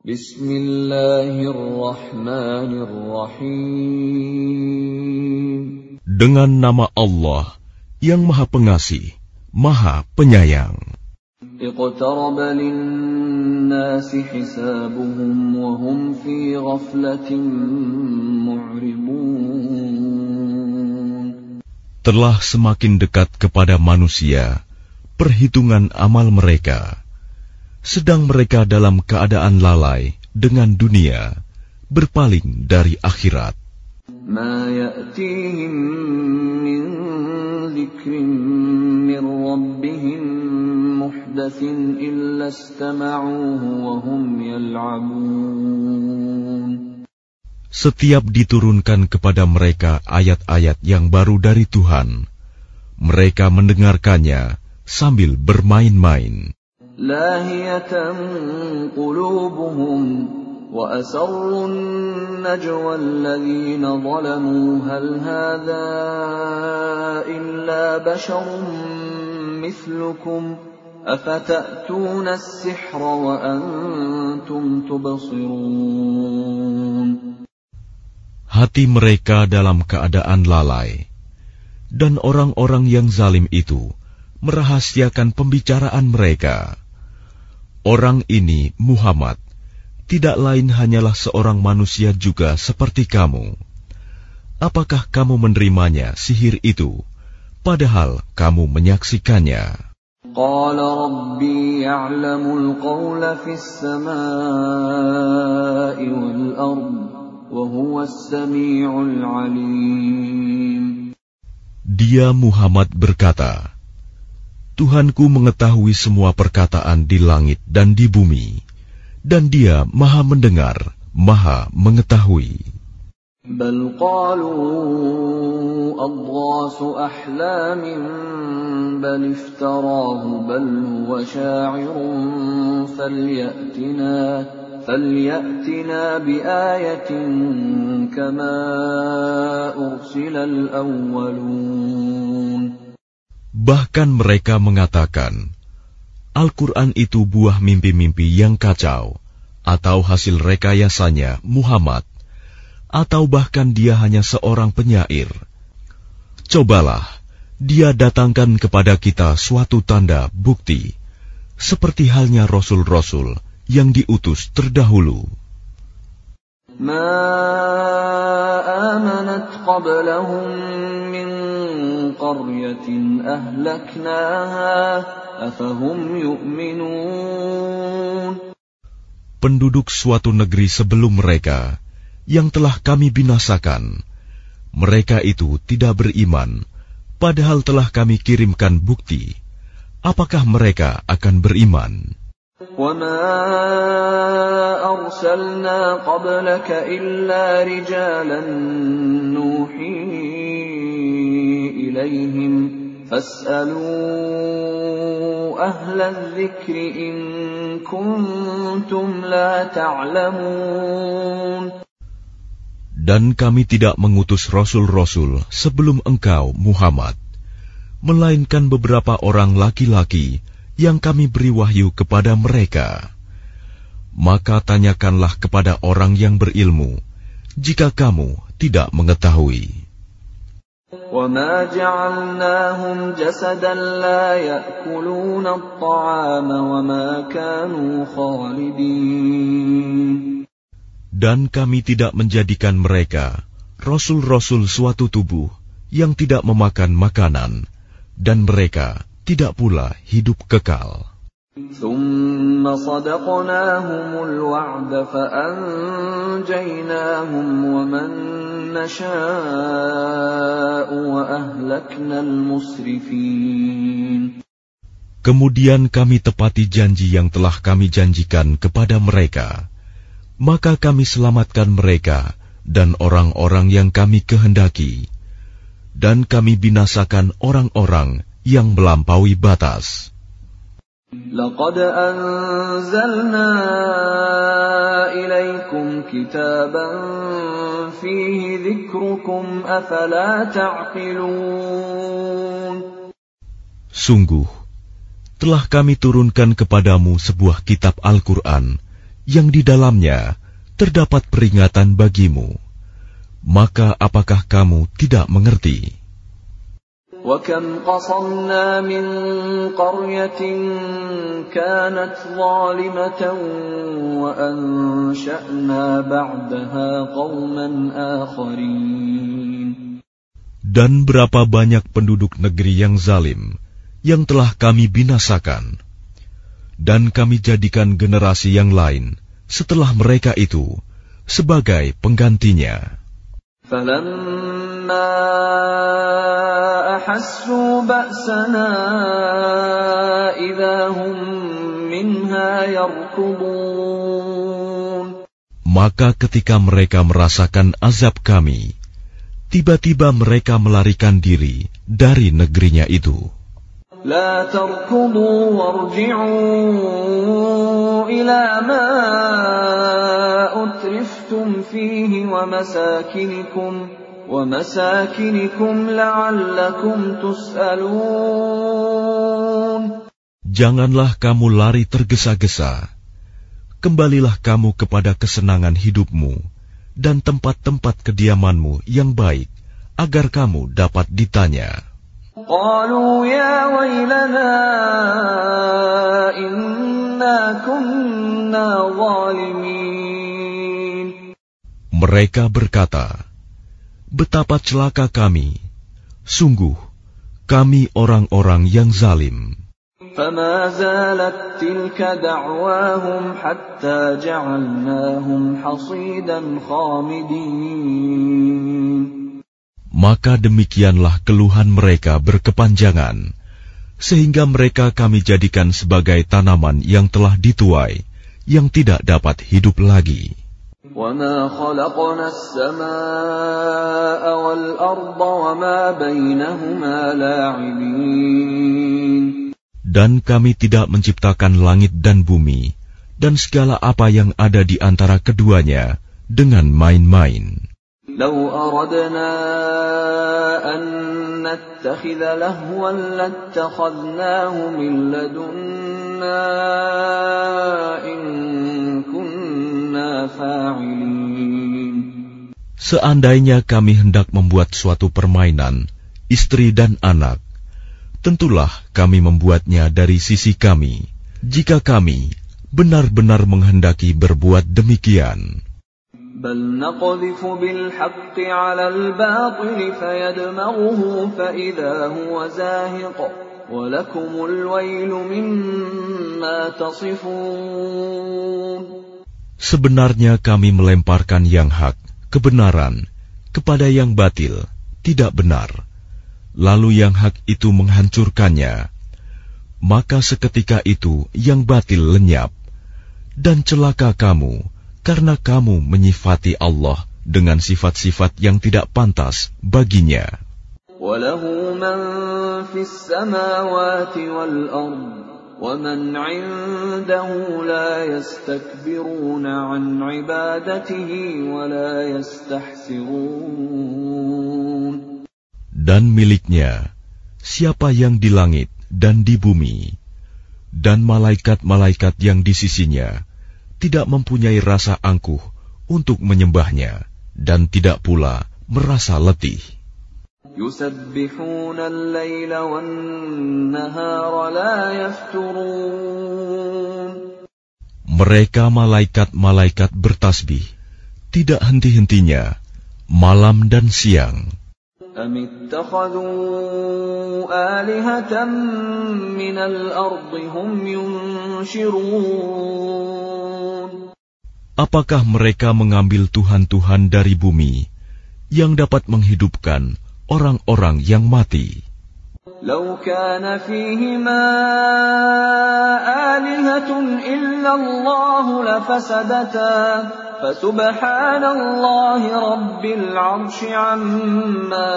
Bismillahirrahmanirrahim. Dengan nama Allah yang Maha Pengasih, Maha Penyayang. Iqtaraba lin-nasi hisabuhum wa hum fi ghaflatin mu'ridun. Telah semakin dekat kepada manusia perhitungan amal mereka, sedang mereka dalam keadaan lalai dengan dunia, berpaling dari akhirat. Ma ya'tihim min dzikrin min rabbihim muhdatsin illa istama'uhu wa hum yal'abun. Setiap diturunkan kepada mereka ayat-ayat yang baru dari Tuhan, mereka mendengarkannya sambil bermain-main. Lahiyatan qulubuhum wa asarrun najwa alladhina zalamu hal hadha illa basharun mithlukum afata'tuna as-sihra wa antum tubsirun. Hati mereka dalam keadaan lalai, dan orang-orang yang zalim itu merahasiakan pembicaraan mereka. Orang ini, Muhammad, tidak lain hanyalah seorang manusia juga seperti kamu. Apakah kamu menerimanya sihir itu, padahal kamu menyaksikannya? Qala Rabbi ya'lamul qawla fis samaa'i wal ard, wa huwas sami'ul 'alim. Dia Muhammad berkata, Tuhanku mengetahui semua perkataan di langit dan di bumi, dan Dia Maha mendengar, Maha mengetahui. Bal qalu adghasu ahlamin bal iftarahu bal huwa sya'irun falyatina biayatin kama ursilal awwalun. Bahkan mereka mengatakan, Al-Quran itu buah mimpi-mimpi yang kacau, atau hasil rekayasanya Muhammad, atau bahkan dia hanya seorang penyair. Cobalah, dia datangkan kepada kita suatu tanda bukti, seperti halnya Rasul-Rasul yang diutus terdahulu. Ma amanat qablahum min qaryatin ahlaknaha afahum yu'minun. Penduduk suatu negeri sebelum mereka yang telah kami binasakan, mereka itu tidak beriman, padahal telah kami kirimkan bukti. Apakah mereka akan beriman? وَمَا أَرْسَلْنَا قَبْلَكَ إِلَّا رِجَالًا نُوحِي إِلَيْهِمْ فَاسْأَلُوا أَهْلَ الذِّكْرِ إِن كُنتُمْ لَا تَعْلَمُونَ. Dan kami tidak mengutus rasul-rasul sebelum engkau, Muhammad, melainkan beberapa orang laki-laki yang kami beri wahyu kepada mereka. Maka tanyakanlah kepada orang yang berilmu, jika kamu tidak mengetahui. وَمَا جَعَلْنَاهُمْ جَسَدًا لَا يَأْكُلُونَ الطَّعَامَ وَمَا كَانُوا خَالِدِينَ. Dan kami tidak menjadikan mereka, rasul-rasul suatu tubuh, yang tidak memakan makanan, dan mereka tidak pula hidup kekal. ثُمَّ صَدَقْنَاهُمُ الْوَعْدَ فَأَنْجَيْنَاهُمْ وَمَنْ نَشَاءُ وَأَهْلَكْنَا الْمُسْرِفِينَ. Kemudian kami tepati janji yang telah kami janjikan kepada mereka, maka kami selamatkan mereka dan orang-orang yang kami kehendaki, dan kami binasakan orang-orang yang melampaui batas. لَقَدْ أَنزَلْنَا إِلَيْكُمْ كِتَابًا فِيهِ ذِكْرُكُمْ أَفَلَا تَعْقِلُونَ. Sungguh, telah kami turunkan kepadamu sebuah kitab Al-Quran yang di dalamnya terdapat peringatan bagimu. Maka apakah kamu tidak mengerti? وَكَمْ قَصَمْنَا مِنْ قَرْيَةٍ كَانَتْ ظَالِمَةً وَأَنْشَأْنَا بَعْدَهَا قَوْمًا آخَرِينَ. Dan berapa banyak penduduk negeri yang zalim yang telah kami binasakan, dan kami jadikan generasi yang lain setelah mereka itu sebagai penggantinya. فَلَمَّا أَحَسُّوا بَأْسَنَا إِذَا هُمْ مِنْهَا يَرْكُضُونَ. Maka ketika mereka merasakan azab kami, tiba-tiba mereka melarikan diri dari negerinya itu. لَا تَرْكُضُوا وَارْجِعُوا إِلَى مَا أُتْرِفْتُمْ فِيهِ وَمَسَاكِنِكُمْ لَعَلَّكُمْ تُسْأَلُونَ. Janganlah kamu lari tergesa-gesa. Kembalilah kamu kepada kesenangan hidupmu dan tempat-tempat kediamanmu yang baik, agar kamu dapat ditanya. قالوا يا ويلنا إنا كنا ظالمين. Mereka berkata, betapa celaka kami, sungguh kami orang-orang yang zalim. فما زالت تلك دعواهم حتى جعلناهم حصيدا خامدين. Maka demikianlah keluhan mereka berkepanjangan, sehingga mereka kami jadikan sebagai tanaman yang telah dituai, yang tidak dapat hidup lagi. وَمَا خَلَقْنَا السَّمَاءَ وَالْأَرْضَ وَمَا بَيْنَهُمَا لَاعِبِينَ. Dan kami tidak menciptakan langit dan bumi, dan segala apa yang ada di antara keduanya, dengan main-main. لو أردنا أن نتخذ لهوا لاتخذناه من لدنا إن كنا فاعلين. Seandainya kami hendak membuat suatu permainan, istri dan anak, tentulah kami membuatnya dari sisi kami, jika kami benar-benar menghendaki berbuat demikian. بل نقذف بالحق على الباطل فيدمغه فإذا هو زاهق ولكم الويل مما تصفون. Sebenarnya kami melemparkan yang hak, kebenaran, kepada yang batil, tidak benar. Lalu yang hak itu menghancurkannya. Maka seketika itu yang batil lenyap. Dan celaka kamu, karena kamu menyifati Allah dengan sifat-sifat yang tidak pantas baginya. وَلَهُ مَنْ فِي السَّمَاوَاتِ وَالْأَرْضِ وَمَنْ عِنْدَهُ لَا يَسْتَكْبِرُونَ عَنْ عِبَادَتِهِ وَلَا يَسْتَحْسِرُونَ. Dan miliknya siapa yang di langit dan di bumi, dan malaikat-malaikat yang di sisinya tidak mempunyai rasa angkuh untuk menyembahnya, dan tidak pula merasa letih. يُسَبِّحُونَ اللَّيْلَ وَالنَّهَارَ لَا يَفْتُرُونَ. Mereka malaikat-malaikat bertasbih, tidak henti-hentinya, malam dan siang. أَمِ اتَّخَذُوا آلِهَةً مِّنَ الْأَرْضِ هُمْ يُنشِرُونَ. Apakah mereka mengambil tuhan-tuhan dari bumi yang dapat menghidupkan orang-orang yang mati? لو كان فيهما آلهة إلا الله لفسدتا فسبحان الله رب العرش عما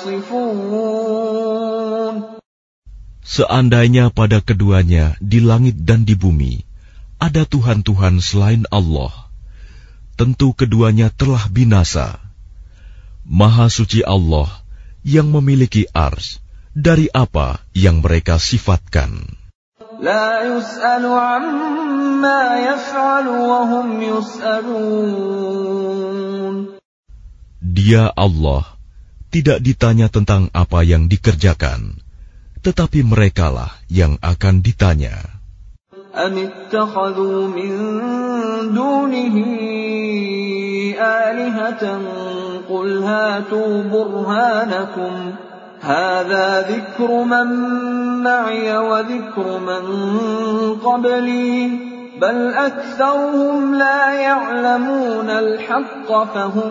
يصفون. Seandainya pada keduanya di langit dan di bumi ada Tuhan-Tuhan selain Allah, tentu keduanya telah binasa. Maha suci Allah yang memiliki ars dari apa yang mereka sifatkan. لا يسأل عما يفعل وهم يسألون. Dia Allah tidak ditanya tentang apa yang dikerjakan, tetapi merekalah yang akan ditanya. أم اتخذوا من دونه آلهة قل هاتوا برهانكم هذا ذكر من معي وذكر من قبلي بل أكثرهم لا يعلمون الحق فهم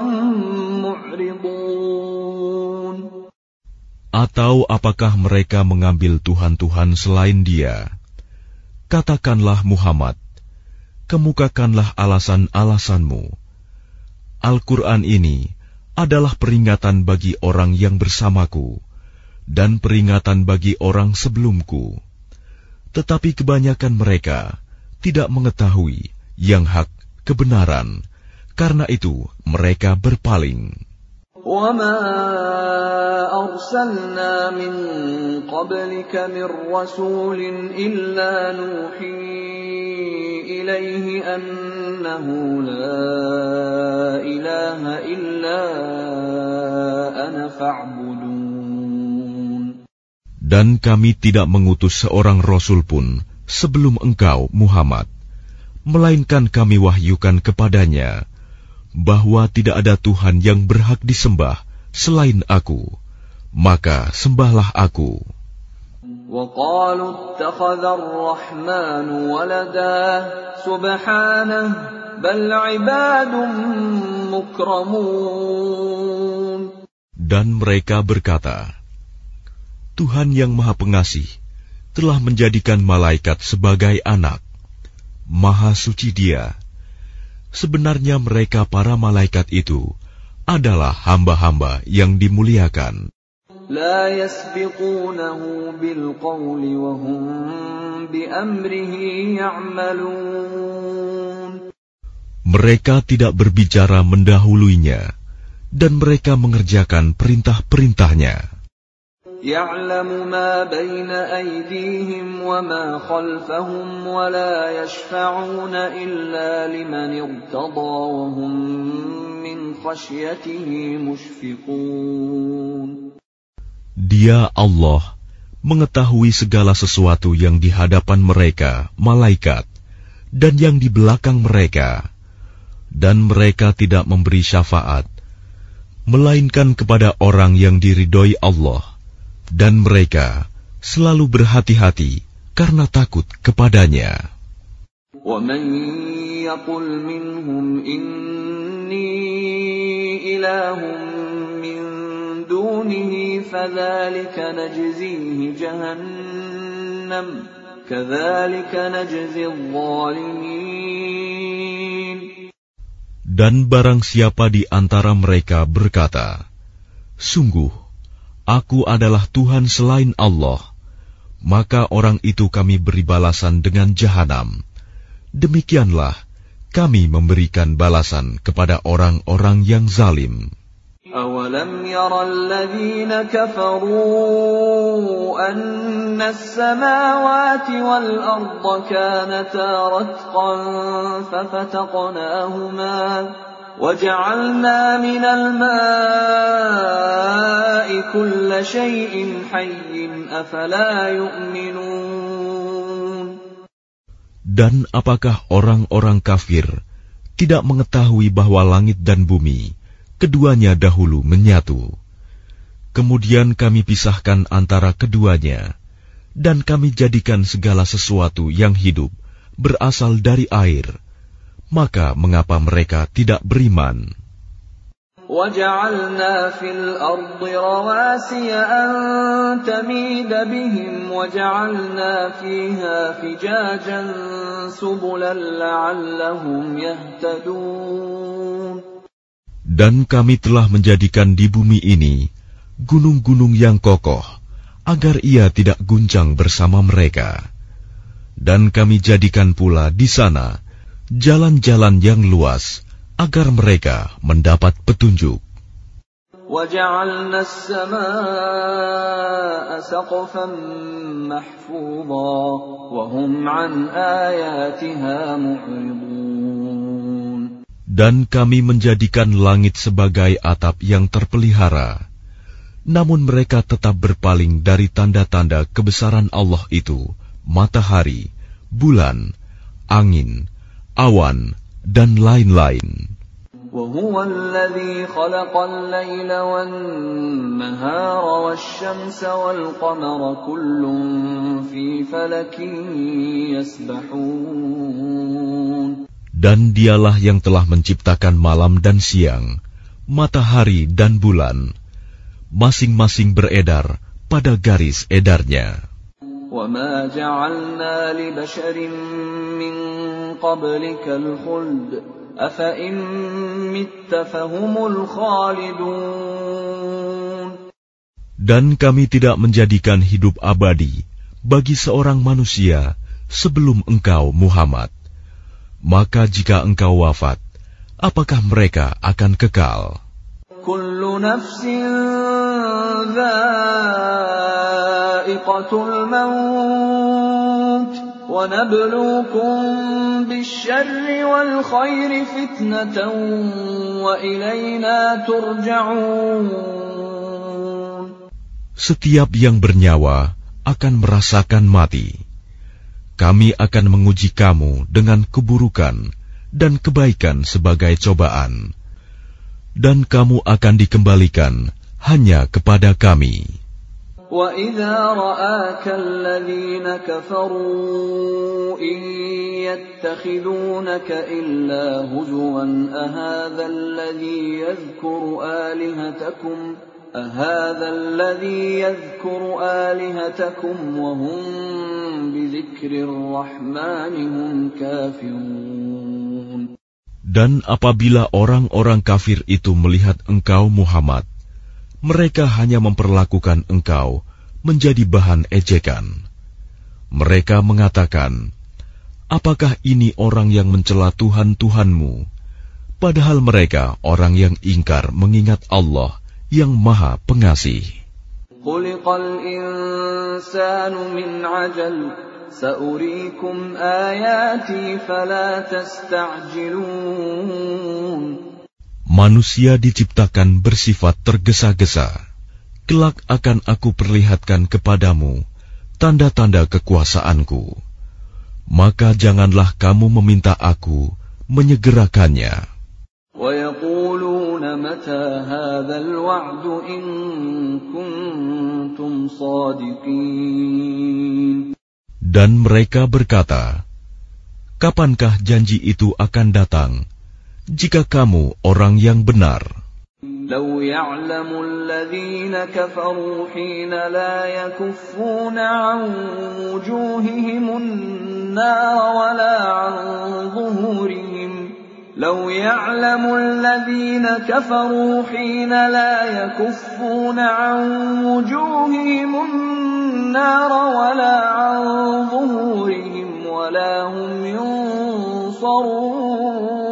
معرضون. Atau apakah mereka mengambil Tuhan-Tuhan selain Dia? Katakanlah Muhammad, kemukakanlah alasan-alasanmu. Al-Quran ini adalah peringatan bagi orang yang bersamaku dan peringatan bagi orang sebelumku. Tetapi kebanyakan mereka tidak mengetahui yang hak kebenaran, karena itu mereka berpaling. وَمَا أَرْسَلْنَا مِن قَبْلِكَ مِن رَّسُولٍ إِلَّا نُوحِي إِلَيْهِ أَنَّهُ لَا إِلَٰهَ إِلَّا أَنَا فَاعْبُدُونِ. Dan kami tidak mengutus seorang rasul pun sebelum engkau, Muhammad, melainkan kami wahyukan kepadanya bahwa tidak ada Tuhan yang berhak disembah selain Aku, maka sembahlah Aku. وَقَالُوا اتَّخَذَ الرَّحْمَنُ وَلَدًا سُبْحَانَهُ بَلْ عِبَادٌ مُكْرَمُونَ. Dan mereka berkata, Tuhan yang Maha Pengasih telah menjadikan malaikat sebagai anak. Maha suci Dia. Sebenarnya mereka para malaikat itu adalah hamba-hamba yang dimuliakan. لا يسبقونه بالقول وهم بأمره يعملون. Mereka tidak berbicara mendahuluinya, dan mereka mengerjakan perintah-perintahnya. يعلم ما بين أيديهم وما خلفهم ولا يشفعون إلا لمن ارتضى وهم من خشيته مشفقون. Dia Allah mengetahui segala sesuatu yang di hadapan mereka, malaikat, dan yang di belakang mereka, dan mereka tidak memberi syafaat, melainkan kepada orang yang diridhoi Allah. Dan mereka selalu berhati-hati karena takut kepadanya. وَمَن يَقُلْ مِنْهُمْ إِنِّي إِلَٰهٌ مِّن دُونِهِ فَذَلِكَ نَجْزِيهِ جَهَنَّمَ كَذَلِكَ نَجْزِي الظَّالِمِينَ. Dan barang siapa di antara mereka berkata, Sungguh, Aku adalah Tuhan selain Allah, maka orang itu kami beri balasan dengan jahanam. Demikianlah kami memberikan balasan kepada orang-orang yang zalim. أَوَلَمْ يَرَ الَّذِينَ كَفَرُوا أَنَّ السَّمَاوَاتِ وَالْأَرْضَ كَانَتَا رَتْقًا فَفَتَقْنَاهُمَا وَجَعَلْنَا مِنَ الْمَاءِ كُلَّ شَيْءٍ حَيٍّ أَفَلَا يُؤْمِنُونَ. Dan apakah orang-orang kafir tidak mengetahui bahwa langit dan bumi keduanya dahulu menyatu? Kemudian kami pisahkan antara keduanya, dan kami jadikan segala sesuatu yang hidup berasal dari air. Maka mengapa mereka tidak beriman? وَجَعَلْنَا فِي الْأَرْضِ رَوَاسِيَ أَن تَمِيدَ بِهِمْ وَجَعَلْنَا فِيهَا فِجَاجًا سُبُلًا لَّعَلَّهُمْ يَهْتَدُونَ. Dan kami telah menjadikan di bumi ini gunung-gunung yang kokoh, agar ia tidak guncang bersama mereka. Dan kami jadikan pula di sana jalan-jalan yang luas, agar mereka mendapat petunjuk. وَجَعَلْنَا السَّمَاءَ سَقْفًا مَحْفُوظًا وَهُمْ عَنْ آيَاتِهَا مُعْرِضُونَ. Dan kami menjadikan langit sebagai atap yang terpelihara, namun mereka tetap berpaling dari tanda-tanda kebesaran Allah itu, matahari, bulan, angin, awan, dan lain-lain. وَهُوَ الَّذِي خَلَقَ اللَّيْلَ وَالنَّهَارَ وَالشَّمْسَ وَالْقَمَرَ كُلٌّ فِي فَلَكٍ يَسْبَحُونَ. Dan dialah yang telah menciptakan malam dan siang, matahari dan bulan, masing-masing beredar pada garis edarnya. وَمَا جَعَلْنَا لِبَشَرٍ مِّن قَبْلِكَ الْخُلْدَ أَفَإِن مِّتَّ فَهُمُ الْخَالِدُونَ. Dan kami tidak menjadikan hidup abadi bagi seorang manusia sebelum engkau, Muhammad. Maka jika engkau wafat, apakah mereka akan kekal? Kullu nafsin dha'iqatul maut wa nabluukum bisyarri wal khairi fitnatan wa ilayna turja'un. Setiap yang bernyawa akan merasakan mati. Kami akan menguji kamu dengan keburukan dan kebaikan sebagai cobaan. Dan kamu akan dikembalikan hanya kepada kami. وَإِذَا رَآكَ الَّذِينَ كَفَرُوا إِن يَتَّخِذُونَكَ إِلَّا هُزُوًا أَهَذَا الَّذِي يَذْكُرُ آلِهَتَكُمْ وَهُمْ بِذِكْرِ الرَّحْمَنِ هُمْ كَافِرُونَ. Dan apabila orang-orang kafir itu melihat engkau, Muhammad, mereka hanya memperlakukan engkau menjadi bahan ejekan. Mereka mengatakan, apakah ini orang yang mencela Tuhan-Tuhanmu? Padahal mereka orang yang ingkar mengingat Allah yang Maha Pengasih. Khuliqal insanu min ajal, sa'uriikum ayati fala tasta'jilun. Manusia diciptakan bersifat tergesa-gesa. Kelak akan aku perlihatkan kepadamu tanda-tanda kekuasaanku. Maka janganlah kamu meminta aku menyegerakannya. وَيَقُولُونَ مَتَى هَذَا الْوَعْدُ إِن كُنتُمْ صَادِقِينَ. Dan mereka berkata, kapankah janji itu akan datang, jika kamu orang yang benar? لَوْ يَعْلَمُ الَّذِينَ كَفَرُوا حِينَ لَا يَكُفُّونَ عَنْ وُجُوهِهِمُ النَّارَ وَلَا عَنْ ظُهُورِهِمْ لَوْ يَعْلَمُ الَّذِينَ كَفَرُوا حِينَ لَا يَكُفُّونَ عَنْ وُجُوهِهِمُ النَّارَ وَلَا عَنْ ظُهُورِهِمْ وَلَا هُمْ يُنصَرُونَ.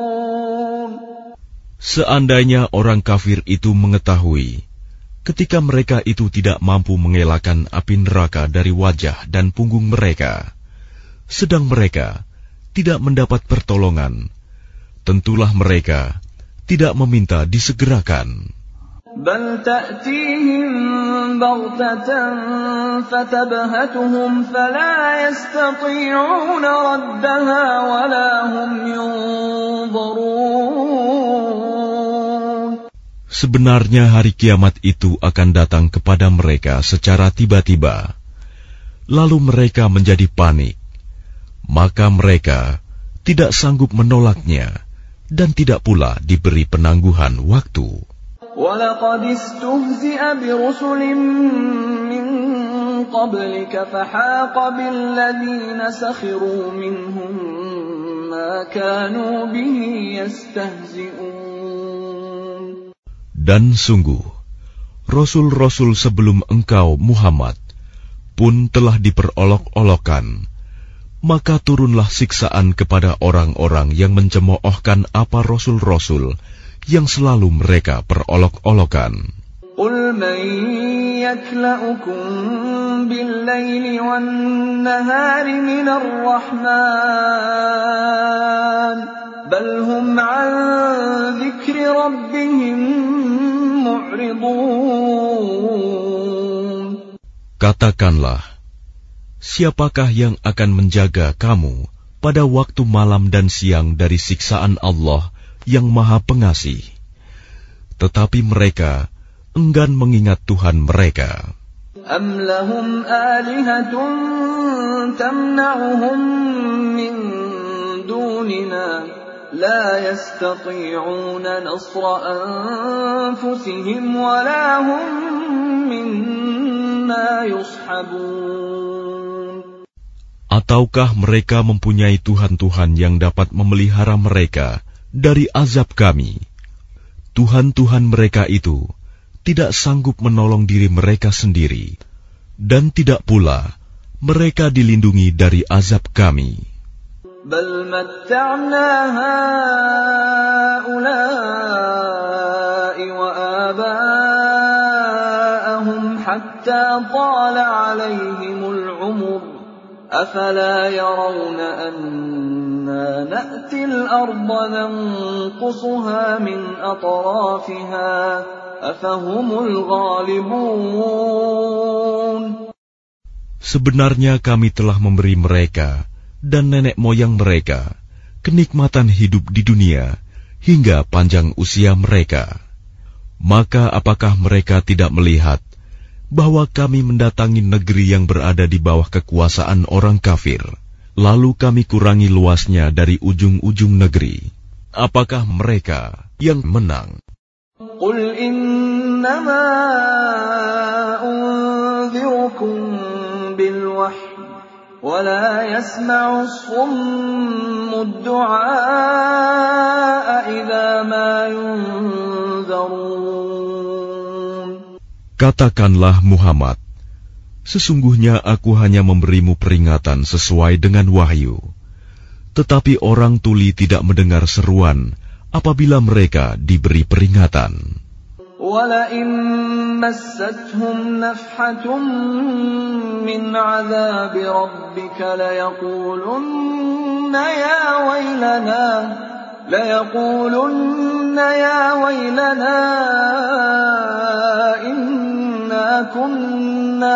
Seandainya orang kafir itu mengetahui, ketika mereka itu tidak mampu mengelakkan api neraka dari wajah dan punggung mereka, sedang mereka tidak mendapat pertolongan, tentulah mereka tidak meminta disegerakan. Bal ta'tihim baghtatan fatabhatuhum fala yastati'una raddaha wala hum yunzarun. Sebenarnya hari kiamat itu akan datang kepada mereka secara tiba-tiba, lalu mereka menjadi panik, maka mereka tidak sanggup menolaknya dan tidak pula diberi penangguhan waktu. وَلَقَدِ اسْتُهْزِئَ بِرُسُلٍ مِّن قَبْلِكَ فَحَاقَ بِالَّذِينَ سَخِرُوا مِنْهُم مَّا كَانُوا بِهِ يَسْتَهْزِئُونَ. Dan sungguh, Rasul-Rasul sebelum engkau, Muhammad, pun telah diperolok-olokkan. Maka turunlah siksaan kepada orang-orang yang mencemoohkan apa Rasul-Rasul yang selalu mereka perolok-olokan. قُلْ مَنْ يَكْلَؤُكُمْ بِاللَّيْلِ وَالنَّهَارِ مِنَ الرَّحْمَنِ بَلْ هُمْ عَنْ ذِكْرِ رَبِّهِمْ مُعْرِضُونَ. Katakanlah, siapakah yang akan menjaga kamu pada waktu malam dan siang dari siksaan Allah yang Maha Pengasih? Tetapi mereka enggan mengingat Tuhan mereka. أَمْ لَهُمْ آلِهَةٌ تَمْنَعُهُمْ مِنْ دُونِنَا لَا يَسْتَطِيعُونَ نَصْرَ أَنفُسِهِمْ وَلَا هُمْ مِنَّا يُصْحَبُونَ. Ataukah mereka mempunyai Tuhan-Tuhan yang dapat memelihara mereka dari azab kami? Tuhan-Tuhan mereka itu tidak sanggup menolong diri mereka sendiri, dan tidak pula mereka dilindungi dari azab kami. بَلْ مَتَّعْنَا هَؤُلَاءِ وَآبَاءَهُمْ حَتَّى طَالَ عَلَيْهِمُ الْعُمُرُ أَفَلَا يَرَوْنَ أَنَّا نَأْتِي الْأَرْضَ نَنقُصُهَا مِنْ أَطْرَافِهَا أَفَهُمُ الْغَالِبُونَ. Sebenarnya kami telah memberi mereka dan nenek moyang mereka kenikmatan hidup di dunia hingga panjang usia mereka. Maka apakah mereka tidak melihat bahwa kami mendatangi negeri yang berada di bawah kekuasaan orang kafir, lalu kami kurangi luasnya dari ujung-ujung negeri? Apakah mereka yang menang? قُلْ إِنَّمَا أُنذِرُكُم بِالْوَحْيِ وَلَا يَسْمَعُ الصُّمُّ الدُّعَاءَ إِذَا مَا يُنذَرُونَ. Katakanlah Muhammad, sesungguhnya aku hanya memberimu peringatan sesuai dengan wahyu. Tetapi orang tuli tidak mendengar seruan apabila mereka diberi peringatan. وَلَئِن مَّسَّتْهُمْ نَفْحَةٌ مِّنْ عَذَابِ رَبِّكَ لَيَقُولُنَّ يَا وَيْلَنَا إِنَّا كُنَّا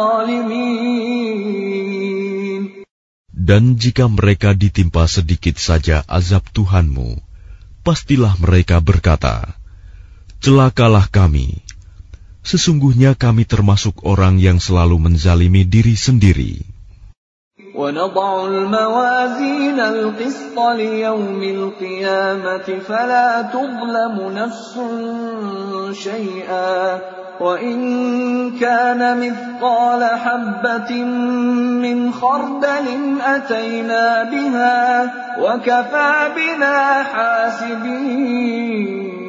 ظَالِمِينَ. Dan jika mereka ditimpa sedikit saja azab Tuhanmu, pastilah mereka berkata, celakalah kami. Sesungguhnya kami termasuk orang yang selalu menzalimi diri sendiri. وَنَضَعُ الْمَوَازِينَ الْقِسْطَ لِيَوْمِ الْقِيَامَةِ فَلَا تُظْلَمُ نَفْسٌ شَيْئًا وَإِنْ كَانَ مِثْقَالَ حَبَّةٍ مِّنْ خَرْدَلٍ أَتَيْنَا بِهَا وَكَفَى بِنَا حَاسِبِينَ.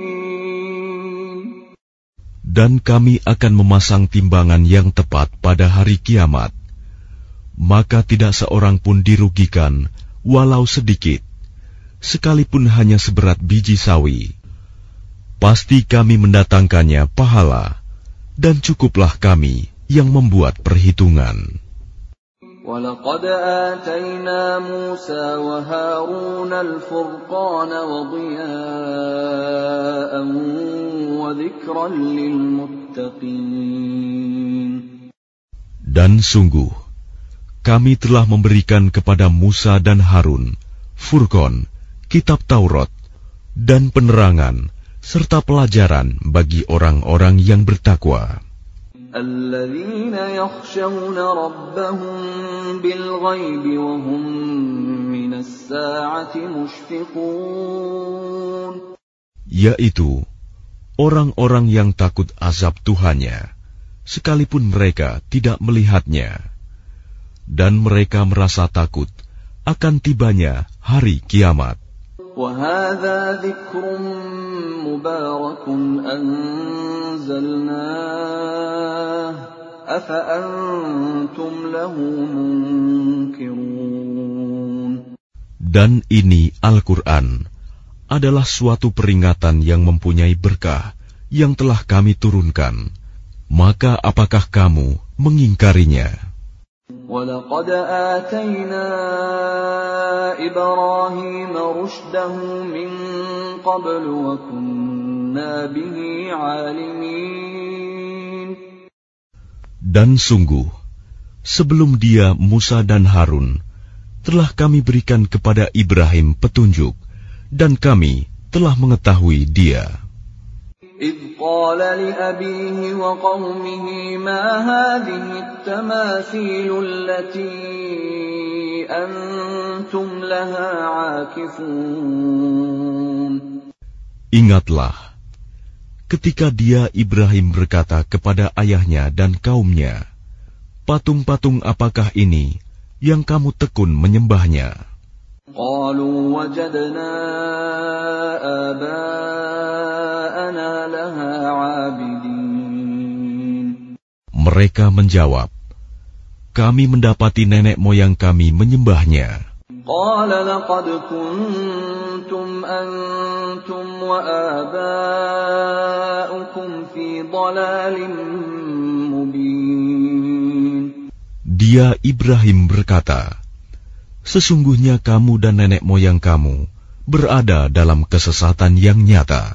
Dan kami akan memasang timbangan yang tepat pada hari kiamat. Maka tidak seorang pun dirugikan, walau sedikit, sekalipun hanya seberat biji sawi. Pasti kami mendatangkannya pahala, dan cukuplah kami yang membuat perhitungan. وَلَقَدْ آتَيْنَا مُوسَى وَهَارُونَ الْفُرْقَانَ وَضِيَاءً وَذِكْرًا لِلْمُتَّقِينَ. Dan sungguh, kami telah memberikan kepada Musa dan Harun Furqan, kitab Taurat, dan penerangan, serta pelajaran bagi orang-orang yang bertakwa. الَّذِينَ يَخْشَوْنَ رَبَّهُم بِالْغَيْبِ وَهُم مِّنَ السَّاعَةِ مُشْفِقُونَ. Yaitu orang-orang yang takut azab Tuhannya, sekalipun mereka tidak melihatnya, dan mereka merasa takut akan tibanya hari kiamat. وَهَذَا ذِكْرٌ مُبَارَكٌ أَنزَلْنَاهُ أَفَأَنْتُمْ لَهُ مُنْكِرُونَ. Dan ini Al-Quran adalah suatu peringatan yang mempunyai berkah yang telah kami turunkan, maka apakah kamu mengingkarinya? وَلَقَدْ آتَيْنَا إِبْرَاهِيمَ رُشْدَهُ مِنْ قَبْلُ وَكُنَّا بِهِ عَالِمِينَ. Dan sungguh, sebelum dia Musa dan Harun, telah kami berikan kepada Ibrahim petunjuk, dan kami telah mengetahui dia. إِذْ قَالَ لِأَبِيهِ وَقَوْمِهِ مَا هَذِهِ التَّمَاثِيلُ الَّتِي أَنْتُمْ لَهَا عَاكِفُونَ. Ingatlah, ketika dia Ibrahim berkata kepada ayahnya dan kaumnya, patung-patung apakah ini yang kamu tekun menyembahnya? قَالُوا وَجَدْنَا آبَاءَنَا لَهَا عَابِدِينَ. Mereka menjawab, kami mendapati nenek moyang kami menyembahnya. قَالَ لَقَدْ كُنْتُمْ أَنْتُمْ وَآبَاؤُكُمْ فِي ضَلَالٍ مُبِينٍ. Dia Ibrahim berkata, sesungguhnya kamu dan nenek moyang kamu berada dalam kesesatan yang nyata.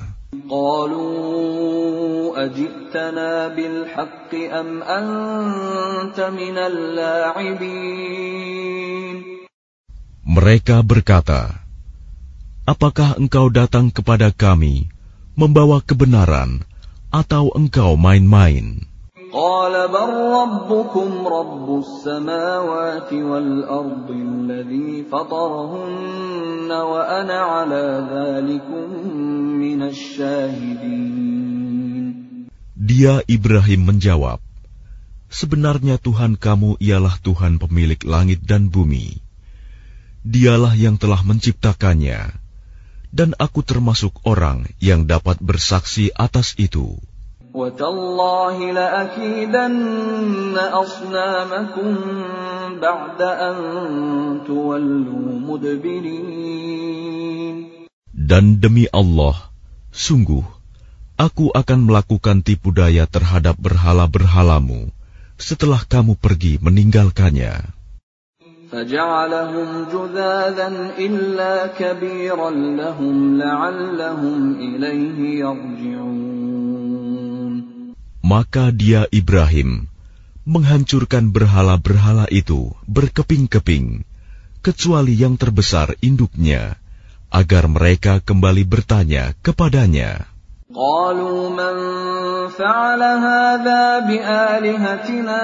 قَالُوا أَجِئْتَنَا بِالْحَقِّ أَمْ أَنْتَ مِنَ اللَّاعِبِينَ. Mereka berkata, apakah engkau datang kepada kami membawa kebenaran atau engkau main-main? قَالَ بَلْ رَبُّكُمْ رَبُّ السَّمَاوَاتِ وَالْأَرْضِ الَّذِي فَطَرَهُنَّ وَأَنَا عَلَى ذَلِكُمْ مِنَ الشَّاهِدِينَ. Dia Ibrahim menjawab, sebenarnya Tuhan kamu ialah Tuhan pemilik langit dan bumi. Dialah yang telah menciptakannya, dan aku termasuk orang yang dapat bersaksi atas itu. وَتَاللَّهِ لَأَكِيدَنَّ أَصْنَامَكُمْ بَعْدَ أَن تُوَلُّوا مُدْبِرِينَ. Dan demi Allah, sungguh, aku akan melakukan tipu daya terhadap berhala-berhalamu setelah kamu pergi meninggalkannya. فَجَعَلَهُمْ جُذَاذًا إِلَّا كَبِيرًا لَهُمْ لَعَلَّهُمْ إِلَيْهِ يَرْجِعُونَ. Maka dia Ibrahim menghancurkan berhala-berhala itu berkeping-keping, kecuali yang terbesar induknya, agar mereka kembali bertanya kepadanya. قَالُوا مَنْ فَعَلَ هَذَا بِآلِهَتِنَا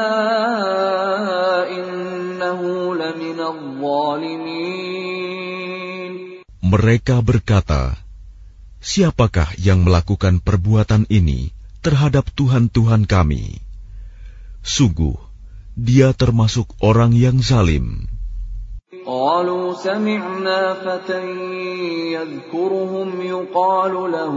إِنَّهُ لَمِنَ الظَّالِمِينَ. Mereka berkata, siapakah yang melakukan perbuatan ini terhadap Tuhan-Tuhan kami? Sungguh, dia termasuk orang yang zalim. قَالُوا سَمِعْنَا فَتًى يَذْكُرُهُمْ يُقَالُ لَهُ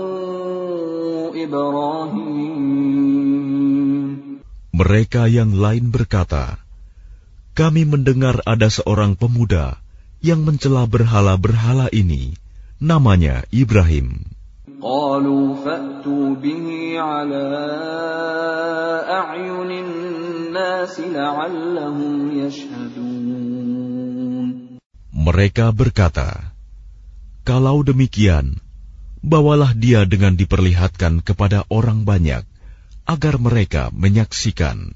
إِبْرَاهِيمُ. Mereka yang lain berkata, kami mendengar ada seorang pemuda yang mencela berhala-berhala ini, namanya Ibrahim. قَالُوا فَأْتُوا بِهِ عَلَىٰ أَعْيُنِ النَّاسِ لَعَلَّهُمْ يَشْهَدُونَ. Mereka berkata, kalau demikian, bawalah dia dengan diperlihatkan kepada orang banyak, agar mereka menyaksikan.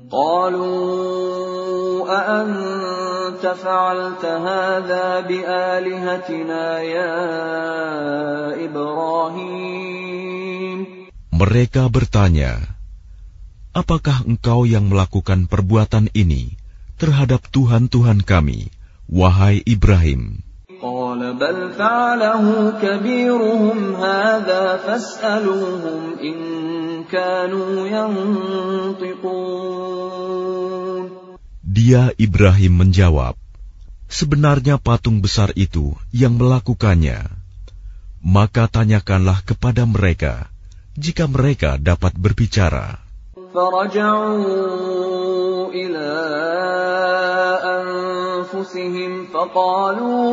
قَالُوا أَأَنْتَ فَعَلْتَ هَذَا بِآلِهَتِنَا يَا إِبْرَاهِيمُ. Mereka bertanya, apakah engkau yang melakukan perbuatan ini terhadap Tuhan-Tuhan kami, wahai Ibrahim? قَالَ بَلْ فَعَلَهُ كَبِيرُهُمْ هَذَا فَاسْأَلُوهُمْ إِنْ كَانُوا يَنْطِقُونَ. Dia Ibrahim menjawab, sebenarnya patung besar itu yang melakukannya. Maka tanyakanlah kepada mereka, jika mereka dapat berbicara. فَرَجَعُوا إِلَىٰ أَنفُسِهِمْ أنفسهم فقالوا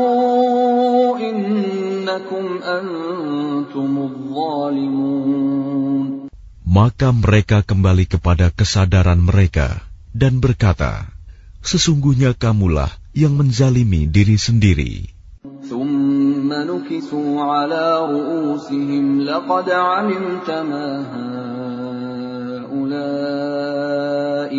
إنكم أنتم الظالمون. Maka mereka kembali kepada kesadaran mereka dan berkata, sesungguhnya kamulah yang menzalimi diri sendiri. ثم نكسوا على رؤوسهم لقد علمت ما هؤلاء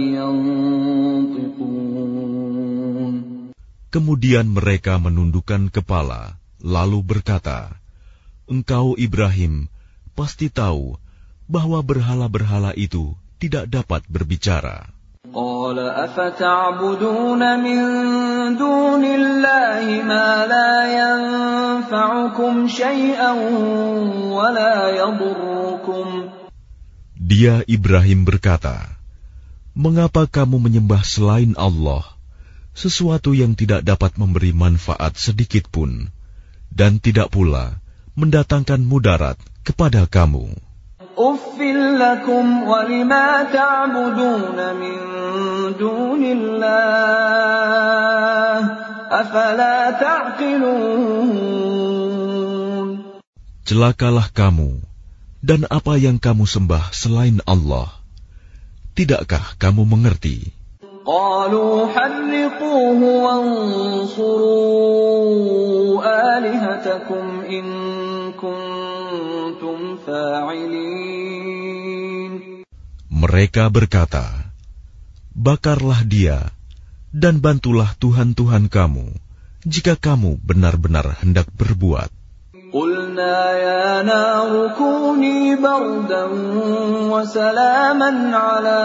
ينطقون. Kemudian mereka menundukkan kepala, lalu berkata, engkau Ibrahim pasti tahu bahwa berhala-berhala itu tidak dapat berbicara. قال أفتعبدون من دون الله ما لا ينفعكم شيئا ولا يضركم. Dia Ibrahim berkata, mengapa kamu menyembah selain Allah sesuatu yang tidak dapat memberi manfaat sedikit pun dan tidak pula mendatangkan mudarat kepada kamu? Uffil lakum wa lima ta'buduna min dunillah afala ta'qilun. Celakalah kamu dan apa yang kamu sembah selain Allah. Tidakkah kamu mengerti? Qalu harriquhu wansuru alihatakum in kuntum fa'ilin. Mereka berkata, bakarlah dia dan bantulah Tuhan-Tuhan kamu jika kamu benar-benar hendak berbuat. Qulna ya naru kuni bardan wa salaman ala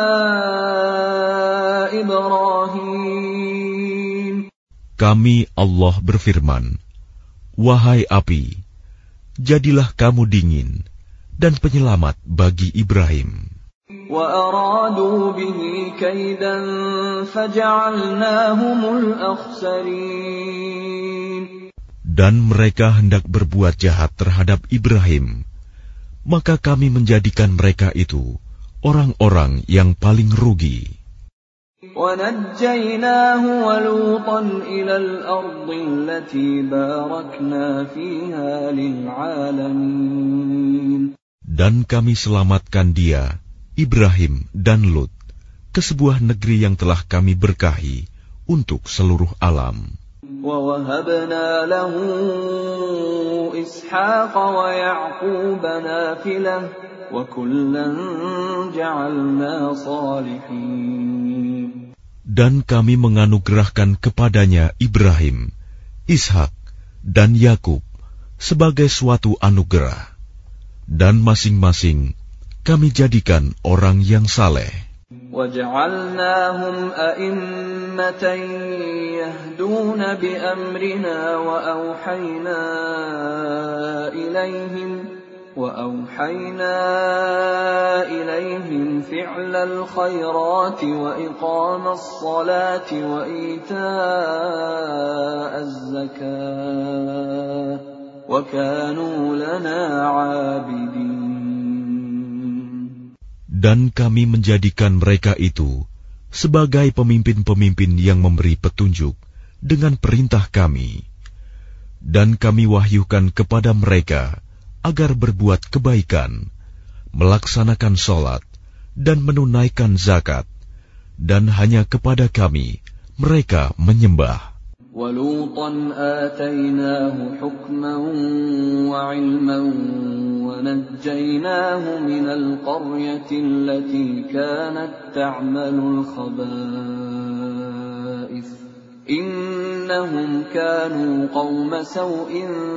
Ibrahim. Kami Allah berfirman, wahai api, jadilah kamu dingin dan penyelamat bagi Ibrahim. Wa aradu bihi kaidan faja'alnahumul akhsarin. Dan mereka hendak berbuat jahat terhadap Ibrahim, maka kami menjadikan mereka itu orang-orang yang paling rugi. وَنَجَّيْنَاهُ وَلُوطًا إِلَى الْأَرْضِ الَّتِي بَارَكْنَا فِيهَا لِلْعَالَمِينَ. Dan kami selamatkan dia, Ibrahim dan Lut, ke sebuah negeri yang telah kami berkahi untuk seluruh alam. وَوَهَبْنَا لَهُ إِسْحَاقَ وَيَعْقُوبَ نَافِلَةً وَكُلًّا جَعَلْنَا صَالِحِينَ. Dan kami menganugerahkan kepadanya Ibrahim, Ishak, dan Yakub sebagai suatu anugerah, dan masing-masing kami jadikan orang yang saleh. وَجَعَلْنَاهُمْ أَئِمَّةً يَهْدُونَ بِأَمْرِنَا وَأَوْحَيْنَا إِلَيْهِمْ فِعْلَ الْخَيْرَاتِ وَإِقَامَ الصَّلَاةِ وَإِيتَاءَ الزَّكَاةِ وَكَانُوا لَنَا عَابِدِينَ. Dan kami menjadikan mereka itu sebagai pemimpin-pemimpin yang memberi petunjuk dengan perintah kami. Dan kami wahyukan kepada mereka agar berbuat kebaikan, melaksanakan sholat, dan menunaikan zakat. Dan hanya kepada kami mereka menyembah. وَلُوطًا آتَيْنَاهُ حُكْمًا وَعِلْمًا وَنَجَّيْنَاهُ مِنَ الْقَرْيَةِ الَّتِي كَانَتْ تَعْمَلُ الْخَبَائِثَ إِنَّهُمْ كَانُوا قَوْمَ سَوْءٍ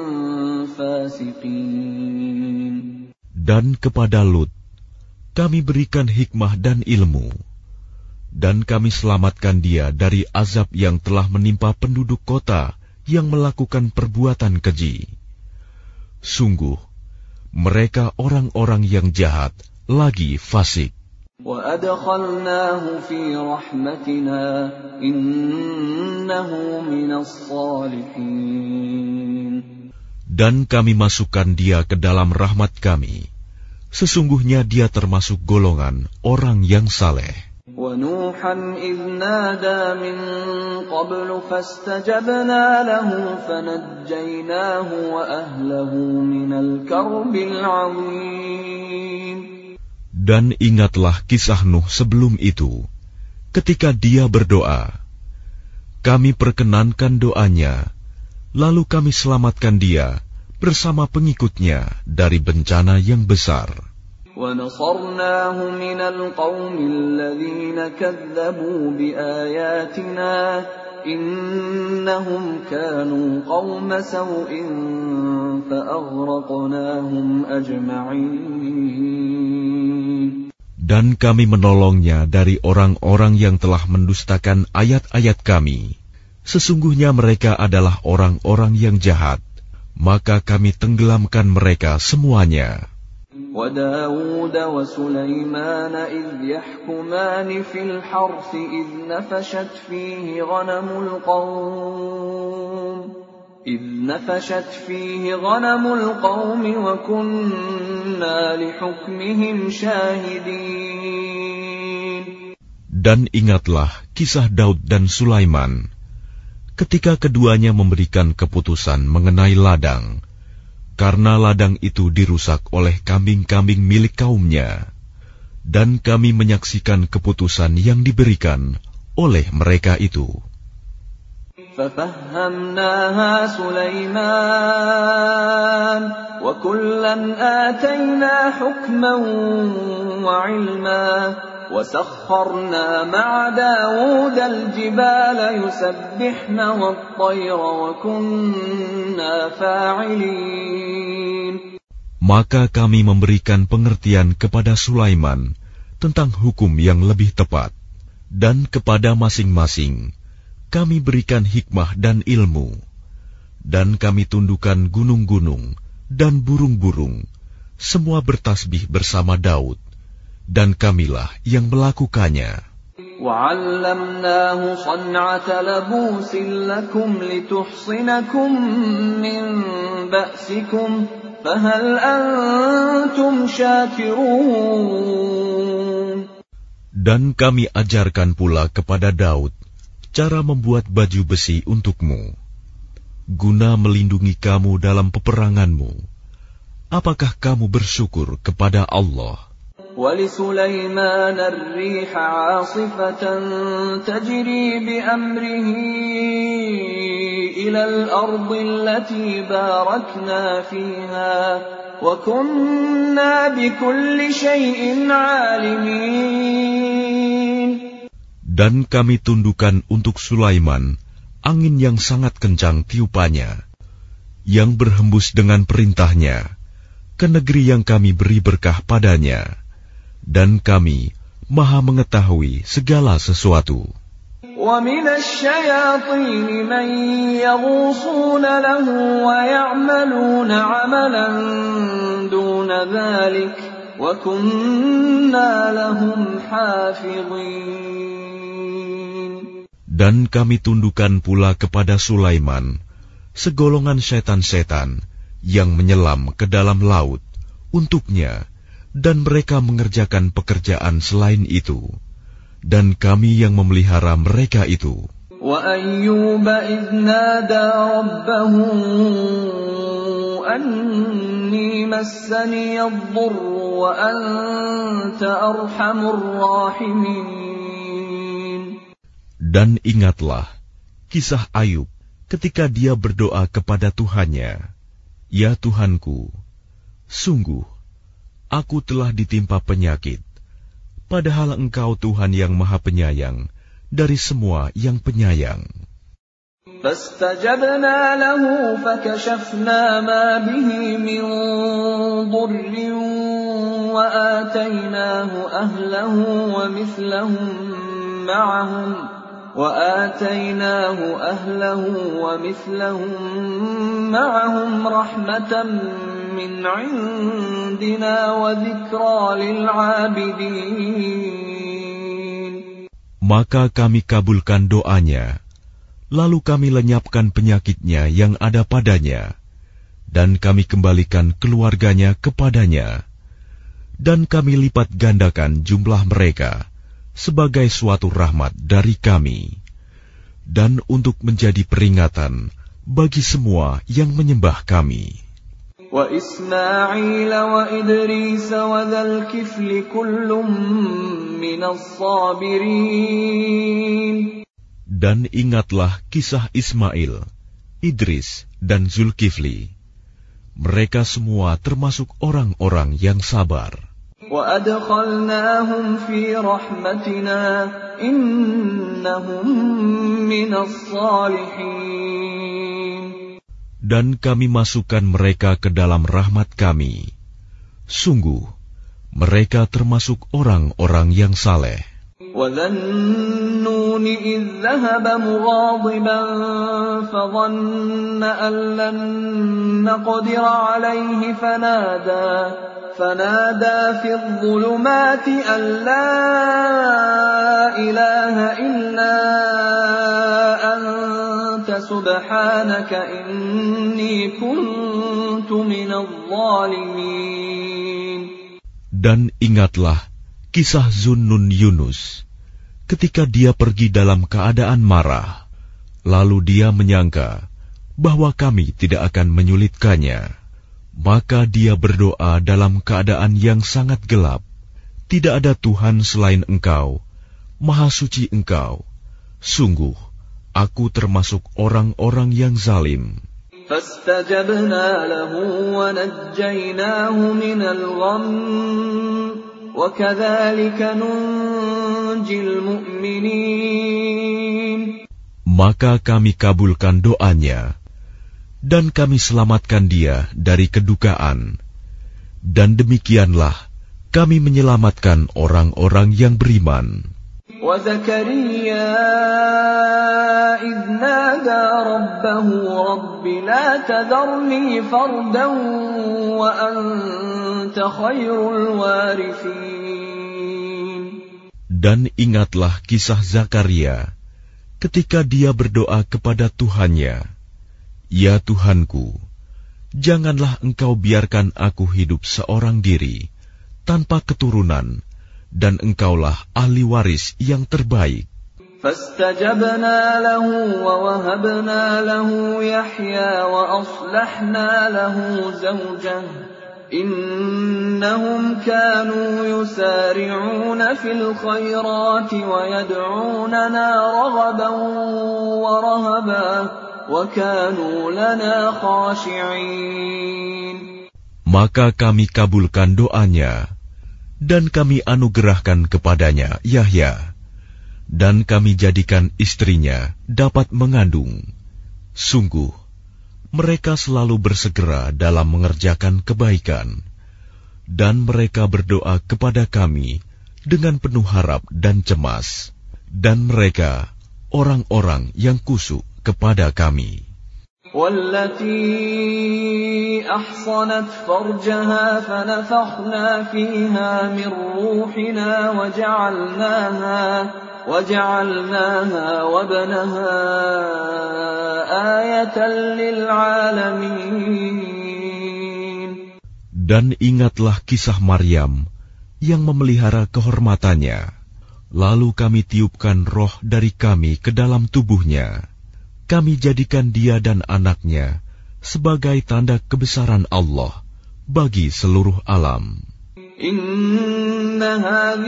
فَاسِقِينَ. Dan kepada Lut kami berikan hikmah dan ilmu, dan kami selamatkan dia dari azab yang telah menimpa penduduk kota yang melakukan perbuatan keji. Sungguh, mereka orang-orang yang jahat lagi fasik. وَأَدْخَلْنَاهُ فِي رَحْمَتِنَا إِنَّهُ مِنَ الصَّالِحِينَ. Dan kami masukkan dia ke dalam rahmat kami. Sesungguhnya dia termasuk golongan orang yang saleh. وَنُوحًا إِذْ نَادَى مِن قَبْلُ فَاسْتَجَبْنَا لَهُ فَنَجَّيْنَاهُ وَأَهْلَهُ مِنَ الْكَرْبِ الْعَظِيمِ. Dan ingatlah kisah Nuh sebelum itu, ketika dia berdoa. Kami perkenankan doanya, lalu kami selamatkan dia bersama pengikutnya dari bencana yang besar. وَنَصَرْنَاهُ مِنَ الْقَوْمِ الَّذِينَ كَذَّبُوا بِآيَاتِنَا إِنَّهُمْ كَانُوا قَوْمَ سَوْءٍ فَأَغْرَقْنَاهُمْ أَجْمَعِينَ. Dan kami menolongnya dari orang-orang yang telah mendustakan ayat-ayat kami. Sesungguhnya mereka adalah orang-orang yang jahat, maka kami tenggelamkan mereka semuanya. وَدَاوُودَ وَسُلَيْمَانَ إِذْ يَحْكُمَانِ فِي الْحَرْثِ إِذْ نَفَشَتْ فِيهِ غَنَمُ الْقَوْمِ وَكُنَّا لِحُكْمِهِمْ شَاهِدِينَ. Dan ingatlah kisah Daud dan Sulaiman, ketika keduanya memberikan keputusan mengenai ladang, karena ladang itu dirusak oleh kambing-kambing milik kaumnya, dan kami menyaksikan keputusan yang diberikan oleh mereka itu. فَفَهَّمْنَاهَا سُلَيْمَانَ وَكُلًّا آتَيْنَا حُكْمًا وَعِلْمًا وَسَخَّرْنَا مَعَ دَاوُودَ الْجِبَالَ يُسَبِّحْنَ وَالطَّيْرَ وَكُنَّا فَاعِلِينَ. Maka kami memberikan pengertian kepada Sulaiman tentang hukum yang lebih tepat, dan kepada masing-masing kami berikan hikmah dan ilmu, dan kami tundukkan gunung-gunung dan burung-burung, semua bertasbih bersama Daud, dan kamilah yang melakukannya. وَعَلَّمْنَاهُ صَنْعَةَ لَبُوسٍ لَكُمْ لِتُحْصِنَكُمْ مِنْ بَأْسِكُمْ فَهَلْ أَنْتُمْ شَاكِرُونَ. Dan kami ajarkan pula kepada Daud cara membuat baju besi untukmu, guna melindungi kamu dalam peperanganmu. Apakah kamu bersyukur kepada Allah? وَلِسُلَيْمَانَ الرِّيحَ عَاصِفَةً تَجْرِي بِأَمْرِهِ إِلَى الْأَرْضِ الَّتِي بَارَكْنَا فِيهَا وَكُنَّا بِكُلِّ شَيْءٍ عَالِمِينَ. Dan kami tundukkan untuk Sulaiman angin yang sangat kencang tiupannya, yang berhembus dengan perintahnya ke negeri yang kami beri berkah padanya, dan kami maha mengetahui segala sesuatu. وَمِنَ الشَّيَاطِينِ مَن يَغُوصُونَ لَهُ وَيَعْمَلُونَ عَمَلًا دُونَ ذَلِكَ وَكُنَّا لَهُمْ حَافِظِينَ. Dan kami tundukkan pula kepada Sulaiman segolongan setan-setan yang menyelam ke dalam laut untuknya, dan mereka mengerjakan pekerjaan selain itu, dan kami yang memelihara mereka itu. وَأَيُّوبَ إِذْ نَادَى رَبَّهُ أَنِّي مَسَّنِيَ الضُّرُّ وَأَنْتَ أَرْحَمُ الرَّاحِمِينَ. Dan ingatlah kisah Ayub ketika dia berdoa kepada Tuhannya, "Ya Tuhanku, sungguh aku telah ditimpa penyakit, padahal Engkau Tuhan yang Maha Penyayang dari semua yang penyayang." فَاسْتَجَبْنَا لَهُ فَكَشَفْنَا مَا بِهِ مِنْ ضُرٍّ وَآتَيْنَاهُ أَهْلَهُ وَمِثْلَهُم مَّعَهُمْ رَحْمَةً مِّنْ عِندِنَا وَذِكْرَىٰ لِلْعَابِدِينَ. Maka kami kabulkan doanya, lalu kami lenyapkan penyakitnya yang ada padanya, dan kami kembalikan keluarganya kepadanya, dan kami lipat gandakan jumlah mereka sebagai suatu rahmat dari kami, dan untuk menjadi peringatan bagi semua yang menyembah kami. وإسماعيل وإدريس وذا الكفل كل من الصابرين. Dan ingatlah kisah Ismail, Idris, dan Zulkifli. Mereka semua termasuk orang-orang yang sabar. وأدخلناهم في رحمتنا إنهم من الصالحين. Dan kami masukkan mereka ke dalam rahmat kami. Sungguh, mereka termasuk orang-orang yang saleh. وَذَا النُّونِ إِذ ذَهَبَ مُغَاضِبًا فَظَنَّ أَن لَّن نَّقْدِرَ عَلَيْهِ فنادى في الظلمات أن لا إله إلا أنت سبحانك إني كنت من الظالمين. Dan ingatlah kisah Zunnun Yunus ketika dia pergi dalam keadaan marah, lalu dia menyangka bahwa kami tidak akan menyulitkannya. Maka dia berdoa dalam keadaan yang sangat gelap. Tidak ada Tuhan selain Engkau, Maha Suci Engkau. Sungguh, aku termasuk orang-orang yang zalim. فَاسْتَجَبْنَا لَهُ وَنَجَّيْنَاهُ مِنَ الْغَمِّ وَكَذَلِكَ نُنْجِي الْمُؤْمِنِينَ. Maka kami kabulkan doanya, dan kami selamatkan dia dari kedukaan. Dan demikianlah kami menyelamatkan orang-orang yang beriman. وَزَكَرِيَّا إِذْ نَادَى رَبَّهُ رَبِّ لَا تَذَرْنِي فَرْدًا وَأَنْتَ خَيْرُ الْوَارِثِينَ. Dan ingatlah kisah Zakaria ketika dia berdoa kepada Tuhannya, Ya Tuhanku, janganlah Engkau biarkan aku hidup seorang diri, tanpa keturunan, dan Engkaulah ahli waris yang terbaik. فَاسْتَجَبْنَا لَهُ وَوَهَبْنَا لَهُ يَحْيَى وَأَصْلَحْنَا لَهُ زَوْجَهُ إِنَّهُمْ كَانُوا يُسَارِعُونَ فِي الْخَيْرَاتِ وَيَدْعُونَنَا رَغَبًا وَرَهَبًا وَكَانُوا لَنَا خَاشِعِينَ. Maka kami kabulkan doanya, dan kami anugerahkan kepadanya Yahya, dan kami jadikan istrinya dapat mengandung. Sungguh, mereka selalu bersegera dalam mengerjakan kebaikan, dan mereka berdoa kepada kami dengan penuh harap dan cemas, dan mereka orang-orang yang kusuk kepada kami. وَالَّتِي أَحْصَنَتْ فَرْجَهَا فَنَفَخْنَا فِيهَا مِنْ رُوحِنَا وَجَعَلْنَاهَا وَابْنَهَا آيَةً لِلْعَالَمِينَ. Dan ingatlah kisah Maryam yang memelihara kehormatannya. Lalu kami tiupkan roh dari kami ke dalam tubuhnya. Kami jadikan dia dan anaknya sebagai tanda kebesaran Allah bagi seluruh alam. Inna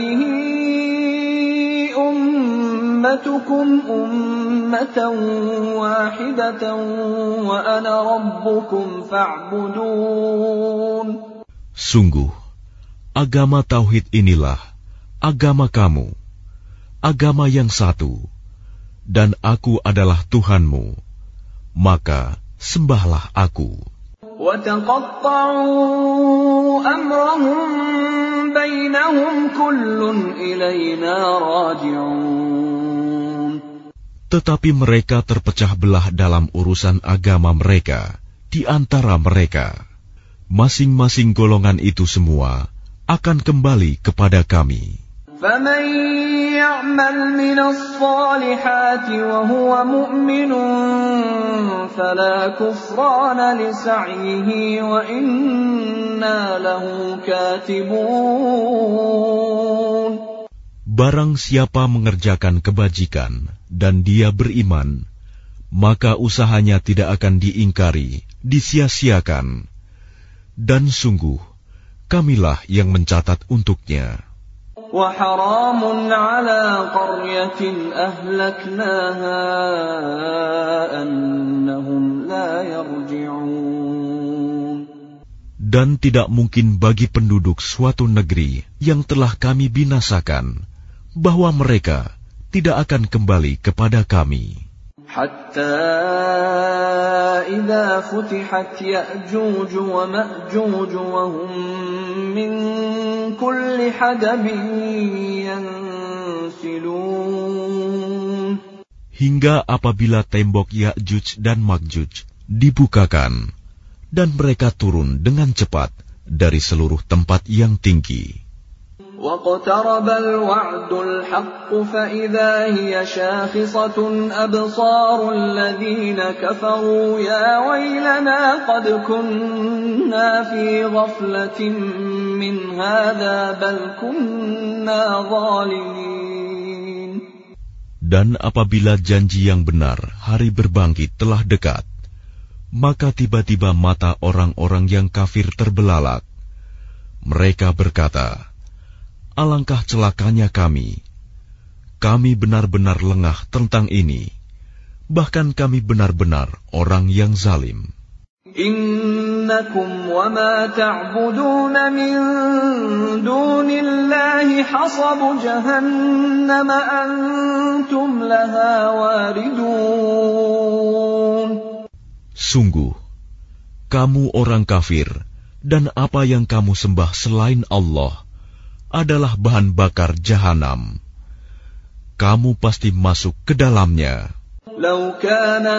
hadhihi ummatukum ummatan wahidatan wa ana rabbukum fa'budun. Sungguh, agama tauhid inilah agama kamu, agama yang satu, dan aku adalah Tuhanmu, maka sembahlah aku. وَتَقَطَّعُوا أَمْرَهُمْ بَيْنَهُمْ كُلٌّ إِلَيْنَا رَاجِعُونَ. Tetapi mereka terpecah belah dalam urusan agama mereka di antara mereka. Masing-masing golongan itu semua akan kembali kepada kami. فَمَنْ يَعْمَلْ مِنَ الصَّالِحَاتِ وَهُوَ مُؤْمِنٌ فَلَا كُفْرَانَ لِسَعْيِهِ وَإِنَّا لَهُ كَاتِبُونَ. Barang siapa mengerjakan kebajikan dan dia beriman, maka usahanya tidak akan diingkari, disia-siakan. Dan sungguh, kamilah yang mencatat untuknya. وَحَرَامٌ عَلَى قَرْيَةٍ أَهْلَكْنَاهَا أَنَّهُمْ لَا يَرْجِعُونَ. Dan tidak mungkin bagi penduduk suatu negeri yang telah kami binasakan, bahwa mereka tidak akan kembali kepada kami. حَتَّى إِذَا فُتِحَتْ يَأْجُوجُ وَمَأْجُوجُ وَهُمْ مِنْ كُلِّ حَدَبٍ يَنْسِلُونَ. Hingga apabila tembok Ya'juj dan Ma'juj dibukakan, dan mereka turun dengan cepat dari seluruh tempat yang tinggi. وَاقْتَرَبَ الْوَعْدُ الْحَقُّ فَإِذَا هِيَ شَاخِصَةٌ أَبْصَارُ الَّذِينَ كَفَرُوا يَا وَيْلَنَا قَدْ كُنَّا فِي غَفْلَةٍ مِّنْ هَذَا بَلْ كُنَّا ظَالِمِينَ. Dan apabila janji yang benar, hari berbangkit telah dekat, maka tiba-tiba mata orang-orang yang kafir terbelalak. Mereka berkata, alangkah celakanya kami benar-benar lengah tentang ini, bahkan kami benar-benar orang yang zalim. Innakum wa ma ta'budun min dunillahi hasabu jahannam antum laha waridun. Sungguh, kamu orang kafir dan apa yang kamu sembah selain Allah adalah bahan bakar jahanam. Kamu pasti masuk ke dalamnya. Lau kana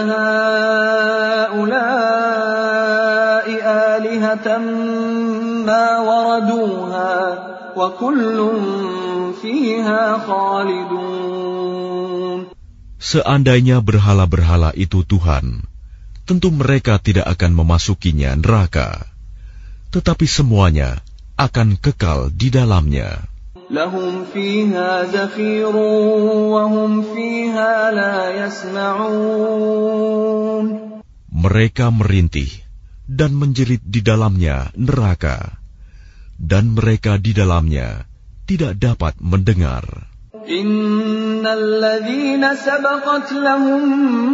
haula'i alihatan ma waraduha wa kullun fiha khalidun. Seandainya berhala-berhala itu Tuhan, tentu mereka tidak akan memasukinya neraka. Tetapi semuanya akan kekal di dalamnya. Lahum fiha zafirun wa hum fiha la yasma'un. Mereka merintih dan menjerit di dalamnya neraka, dan mereka di dalamnya tidak dapat mendengar. Innal ladzina sabaqat lahum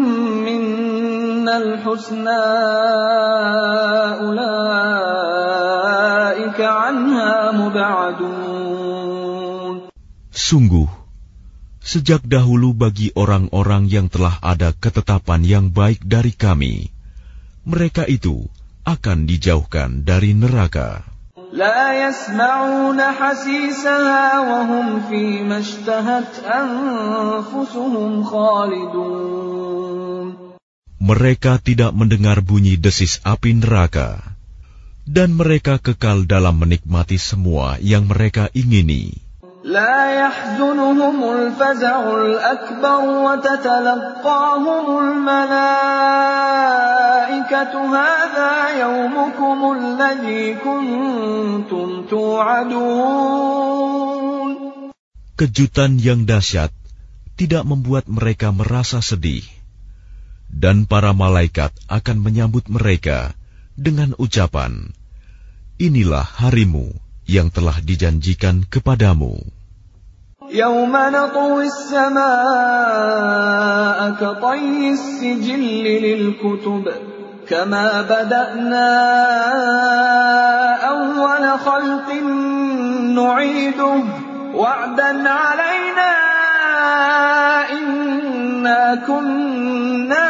minnal husna ulaika anha mub'adun. Sungguh, sejak dahulu bagi orang-orang yang telah ada ketetapan yang baik dari kami, mereka itu akan dijauhkan dari neraka. La yasma'una hasisaha wa hum fi mashtahat anfusuhum khalidun. Mereka tidak mendengar bunyi desis api neraka, dan mereka kekal dalam menikmati semua yang mereka ingini. La yahzunuhumul faza'ul akbar wa tatalaqahumul malaikatu hadha yawmukumul ladzi kuntum tu'adun. Kejutan yang dahsyat tidak membuat mereka merasa sedih, dan para malaikat akan menyambut mereka dengan ucapan, inilah harimu yang telah dijanjikan kepadamu. Yawma natwi as-samaa'a katayyi as-sijilli lil-kutub kama bada'na awwala khalqin nu'iduhu wa'dan 'alaina inna kunna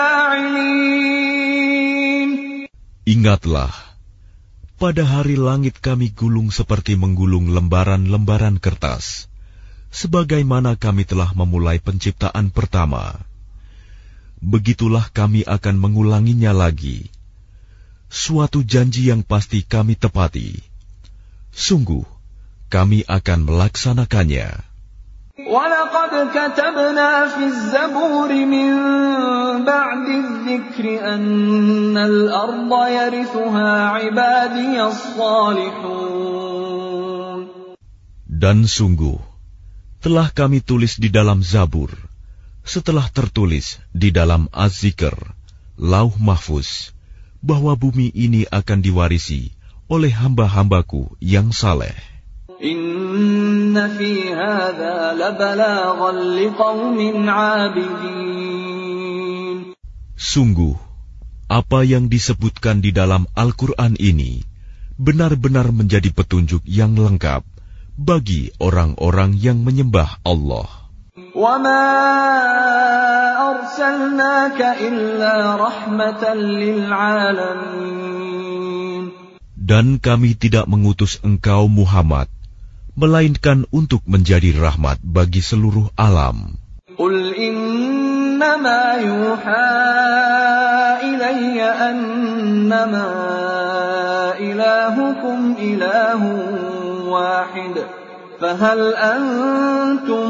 fa'ilin. Ingatlah, pada hari langit kami gulung seperti menggulung lembaran-lembaran kertas, sebagaimana kami telah memulai penciptaan pertama. Begitulah kami akan mengulanginya lagi. Suatu janji yang pasti kami tepati. Sungguh, kami akan melaksanakannya. وَلَقَدْ كَتَبْنَا فِي الزَّبُورِ مِنْ بَعْدِ الذِّكْرِ أَنَّ الْأَرْضَ يَرِثُهَا عِبَادِيَ الصَّالِحُونَ. Dan sungguh, telah kami tulis di dalam Zabur, setelah tertulis di dalam Az-Zikr, Lauh Mahfuz, bahwa bumi ini akan diwarisi oleh hamba-hambaku yang saleh. Inna fi hadza labalaghan liqaumin 'abidin. Sungguh, apa yang disebutkan di dalam Al-Quran ini benar-benar menjadi petunjuk yang lengkap bagi orang-orang yang menyembah Allah. وَمَا أَرْسَلْنَاكَ إِلَّا رَحْمَةً لِلْعَالَمِينَ. Dan kami tidak mengutus engkau Muhammad, melainkan untuk menjadi rahmat bagi seluruh alam. قُلْ إِنَّمَا يُوحَى إِلَيَّ أَنَّمَا إِلَٰهُكُمْ إِلَٰهٌ واحد فهل أنتم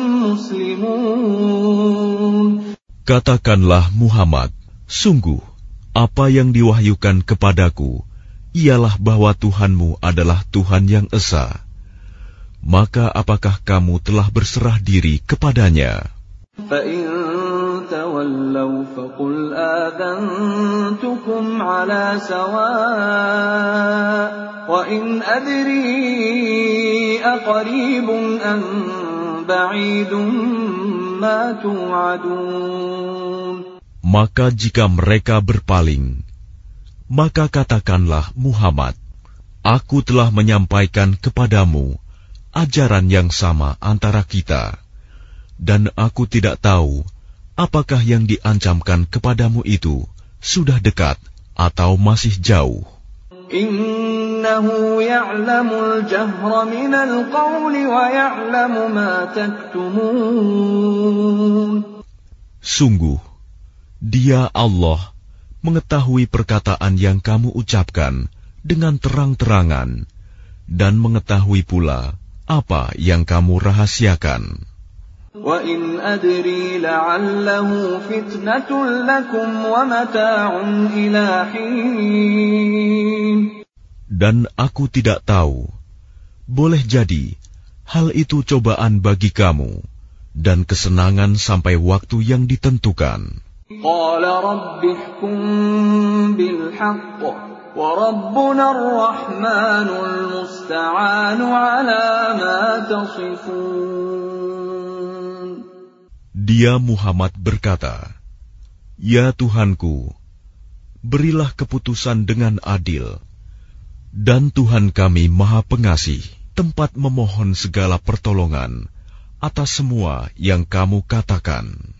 مسلمون. Katakanlah Muhammad, sungguh apa yang diwahyukan kepadaku ialah bahwa Tuhanmu adalah Tuhan yang esa. Maka apakah kamu telah berserah diri kepadanya? فَإِن تَوَلَّوْا فَقُلْ آذَنْتُكُمْ عَلَى سَوَاءٍ وَإِنْ أَدْرِي أَقَرِيبٌ أَمْ بَعِيدٌ مَا تُوعَدُونَ. Maka jika mereka berpaling, maka katakanlah Muhammad, aku telah menyampaikan kepadamu ajaran yang sama antara kita, dan aku tidak tahu apakah yang diancamkan kepadamu itu sudah dekat atau masih jauh. Innahu ya'lamul jahra minal qawli wa ya'lamu ma taktumun. Sungguh, Dia Allah mengetahui perkataan yang kamu ucapkan dengan terang-terangan dan mengetahui pula apa yang kamu rahasiakan. وَإِنْ أَدْرِي لَعَلَّهُ فِتْنَةٌ لَكُمْ وَمَتَاعٌ إِلَى حِينٍ. Dan aku tidak tahu, boleh jadi hal itu cobaan bagi kamu dan kesenangan sampai waktu yang ditentukan. قَالَ رَبِّ احْكُم بِالْحَقِّ وَرَبُّنَا الرَّحْمَنُ الْمُسْتَعَانُ عَلَى مَا تَصِفُونَ. Dia Muhammad berkata, Ya Tuhanku, berilah keputusan dengan adil, dan Tuhan kami Maha Pengasih, tempat memohon segala pertolongan atas semua yang kamu katakan.